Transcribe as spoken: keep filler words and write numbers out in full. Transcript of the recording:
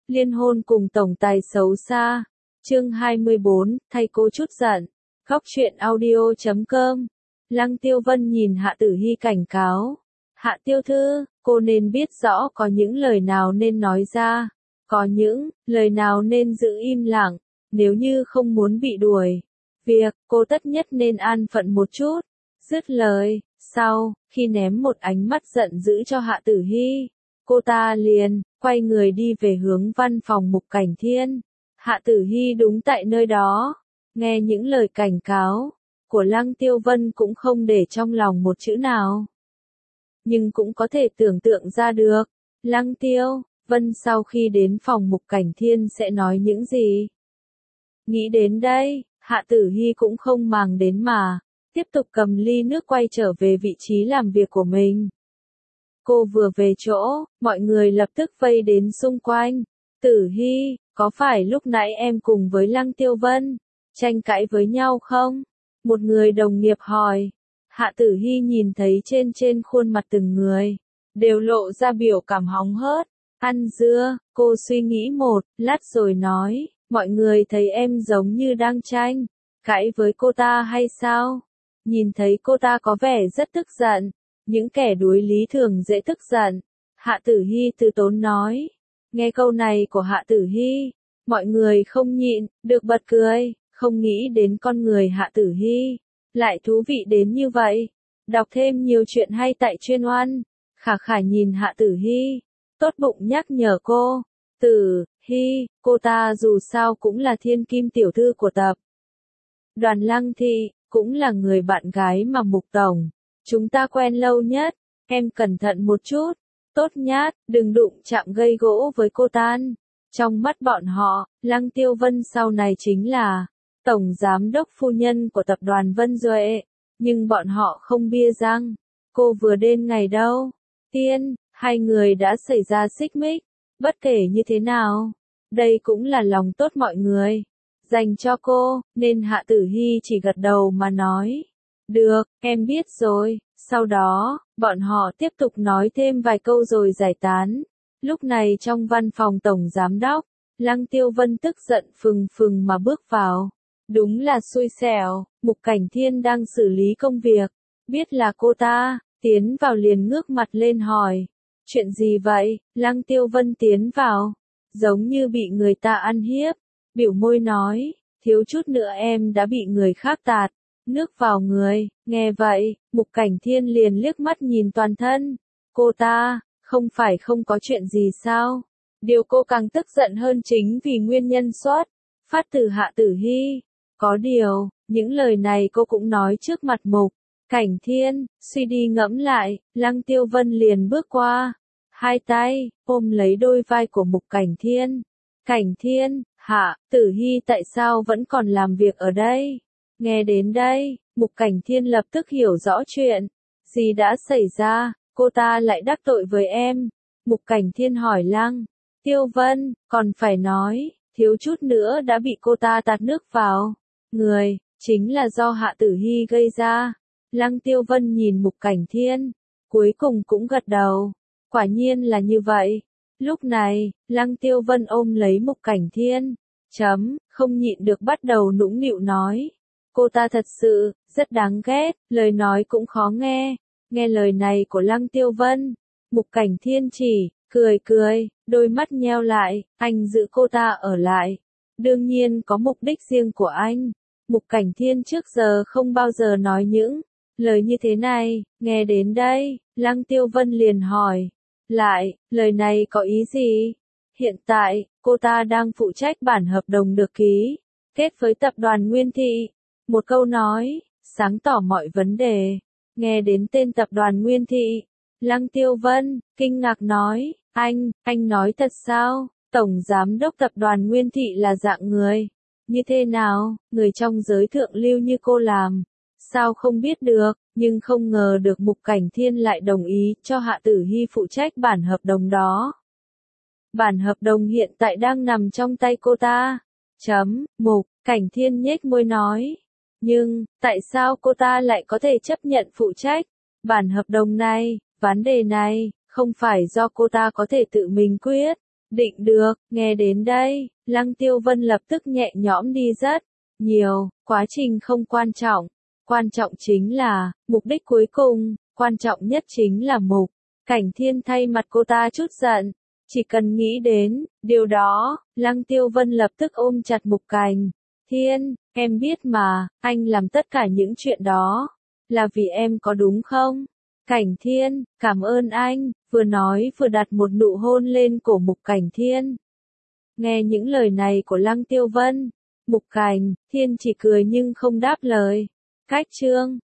Liên hôn cùng tổng tài xấu xa. Chương hai mươi bốn, thay cô chút giận. Góc truyện audio chấm com. Lăng Tiêu Vân nhìn Hạ Tử Hi cảnh cáo. Hạ tiểu thư, cô nên biết rõ có những lời nào nên nói ra, có những lời nào nên giữ im lặng, nếu như không muốn bị đuổi việc, cô tất nhất nên an phận một chút. Dứt lời, sau, khi ném một ánh mắt giận dữ cho Hạ Tử Hi, cô ta liền quay người đi về hướng văn phòng Mục Cảnh Thiên. Hạ Tử Hi đúng tại nơi đó, nghe những lời cảnh cáo của Lăng Tiêu Vân cũng không để trong lòng một chữ nào. Nhưng cũng có thể tưởng tượng ra được, Lăng Tiêu Vân sau khi đến phòng Mục Cảnh Thiên sẽ nói những gì. Nghĩ đến đây, Hạ Tử Hi cũng không màng đến mà, tiếp tục cầm ly nước quay trở về vị trí làm việc của mình. Cô vừa về chỗ, mọi người lập tức vây đến xung quanh. Tử Hi, có phải lúc nãy em cùng với Lăng Tiêu Vân tranh cãi với nhau không? Một người đồng nghiệp hỏi. Hạ Tử Hi nhìn thấy trên trên khuôn mặt từng người đều lộ ra biểu cảm hóng hớt, ăn dưa, cô suy nghĩ một lát rồi nói, mọi người thấy em giống như đang tranh cãi với cô ta hay sao? Nhìn thấy cô ta có vẻ rất tức giận, những kẻ đuối lý thường dễ tức giận. Hạ Tử Hi từ tốn nói. Nghe câu này của Hạ Tử Hi, mọi người không nhịn được bật cười, không nghĩ đến con người Hạ Tử Hi lại thú vị đến như vậy. Đọc thêm nhiều chuyện hay tại chuyên oan. Khả Khả nhìn Hạ Tử Hi, tốt bụng nhắc nhở cô. Tử Hi, cô ta dù sao cũng là thiên kim tiểu thư của tập đoàn Lăng Thị, cũng là người bạn gái mà Mục Tổng chúng ta quen lâu nhất, em cẩn thận một chút, tốt nhát, đừng đụng chạm gây gỗ với cô ta. Trong mắt bọn họ, Lăng Tiêu Vân sau này chính là tổng giám đốc phu nhân của tập đoàn Vân Duệ, nhưng bọn họ không bia răng. Cô vừa đến ngày đâu tiên, hai người đã xảy ra xích mích, bất kể như thế nào, đây cũng là lòng tốt mọi người dành cho cô, nên Hạ Tử Hi chỉ gật đầu mà nói. Được, em biết rồi. Sau đó, bọn họ tiếp tục nói thêm vài câu rồi giải tán. Lúc này trong văn phòng tổng giám đốc, Lăng Tiêu Vân tức giận phừng phừng mà bước vào. Đúng là xui xẻo, Mục Cảnh Thiên đang xử lý công việc, biết là cô ta, tiến vào liền ngước mặt lên hỏi. Chuyện gì vậy? Lăng Tiêu Vân tiến vào, giống như bị người ta ăn hiếp, biểu môi nói, thiếu chút nữa em đã bị người khác tạt nước vào người. Nghe vậy, Mục Cảnh Thiên liền liếc mắt nhìn toàn thân cô ta, không phải không có chuyện gì sao? Điều cô càng tức giận hơn chính vì nguyên nhân xuất phát từ Hạ Tử Hi. Có điều, những lời này cô cũng nói trước mặt Mục Cảnh Thiên. Suy đi ngẫm lại, Lăng Tiêu Vân liền bước qua, hai tay ôm lấy đôi vai của Mục Cảnh Thiên. Cảnh Thiên, Hạ Tử Hi tại sao vẫn còn làm việc ở đây? Nghe đến đây, Mục Cảnh Thiên lập tức hiểu rõ chuyện gì đã xảy ra. Cô ta lại đắc tội với em. Mục Cảnh Thiên hỏi Lăng Tiêu Vân, còn phải nói, thiếu chút nữa đã bị cô ta tạt nước vào người, chính là do Hạ Tử Hi gây ra. Lăng Tiêu Vân nhìn Mục Cảnh Thiên, cuối cùng cũng gật đầu. Quả nhiên là như vậy. Lúc này, Lăng Tiêu Vân ôm lấy Mục Cảnh Thiên, chấm, không nhịn được bắt đầu nũng nịu nói. Cô ta thật sự rất đáng ghét, lời nói cũng khó nghe. Nghe lời này của Lăng Tiêu Vân, Mục Cảnh Thiên chỉ cười cười, đôi mắt nheo lại, anh giữ cô ta ở lại, đương nhiên có mục đích riêng của anh. Mục Cảnh Thiên trước giờ không bao giờ nói những lời như thế này. Nghe đến đây, Lăng Tiêu Vân liền hỏi lại, lời này có ý gì? Hiện tại, cô ta đang phụ trách bản hợp đồng được ký kết với tập đoàn Nguyên Thị. Một câu nói sáng tỏ mọi vấn đề. Nghe đến tên tập đoàn Nguyên Thị, Lăng Tiêu Vân kinh ngạc nói, anh, anh nói thật sao? Tổng giám đốc tập đoàn Nguyên Thị là dạng người như thế nào? Người trong giới thượng lưu như cô làm sao không biết được? Nhưng không ngờ được Mục Cảnh Thiên lại đồng ý cho Hạ Tử Hi phụ trách bản hợp đồng đó. Bản hợp đồng hiện tại đang nằm trong tay cô ta. Chấm, Mục Cảnh Thiên nhếch môi nói. Nhưng, tại sao cô ta lại có thể chấp nhận phụ trách bản hợp đồng này? Vấn đề này, không phải do cô ta có thể tự mình quyết Định được, nghe đến đây, Lăng Tiêu Vân lập tức nhẹ nhõm đi rất nhiều, quá trình không quan trọng. Quan trọng chính là, mục đích cuối cùng, quan trọng nhất chính là Mục Cảnh Thiên thay mặt cô ta chút giận. Chỉ cần nghĩ đến điều đó, Lăng Tiêu Vân lập tức ôm chặt Mục Cảnh Thiên, em biết mà, anh làm tất cả những chuyện đó, là vì em có đúng không? Cảnh Thiên, cảm ơn anh, vừa nói vừa đặt một nụ hôn lên cổ Mục Cảnh Thiên. Nghe những lời này của Lăng Tiêu Vân, Mục Cảnh Thiên chỉ cười nhưng không đáp lời. Cách chương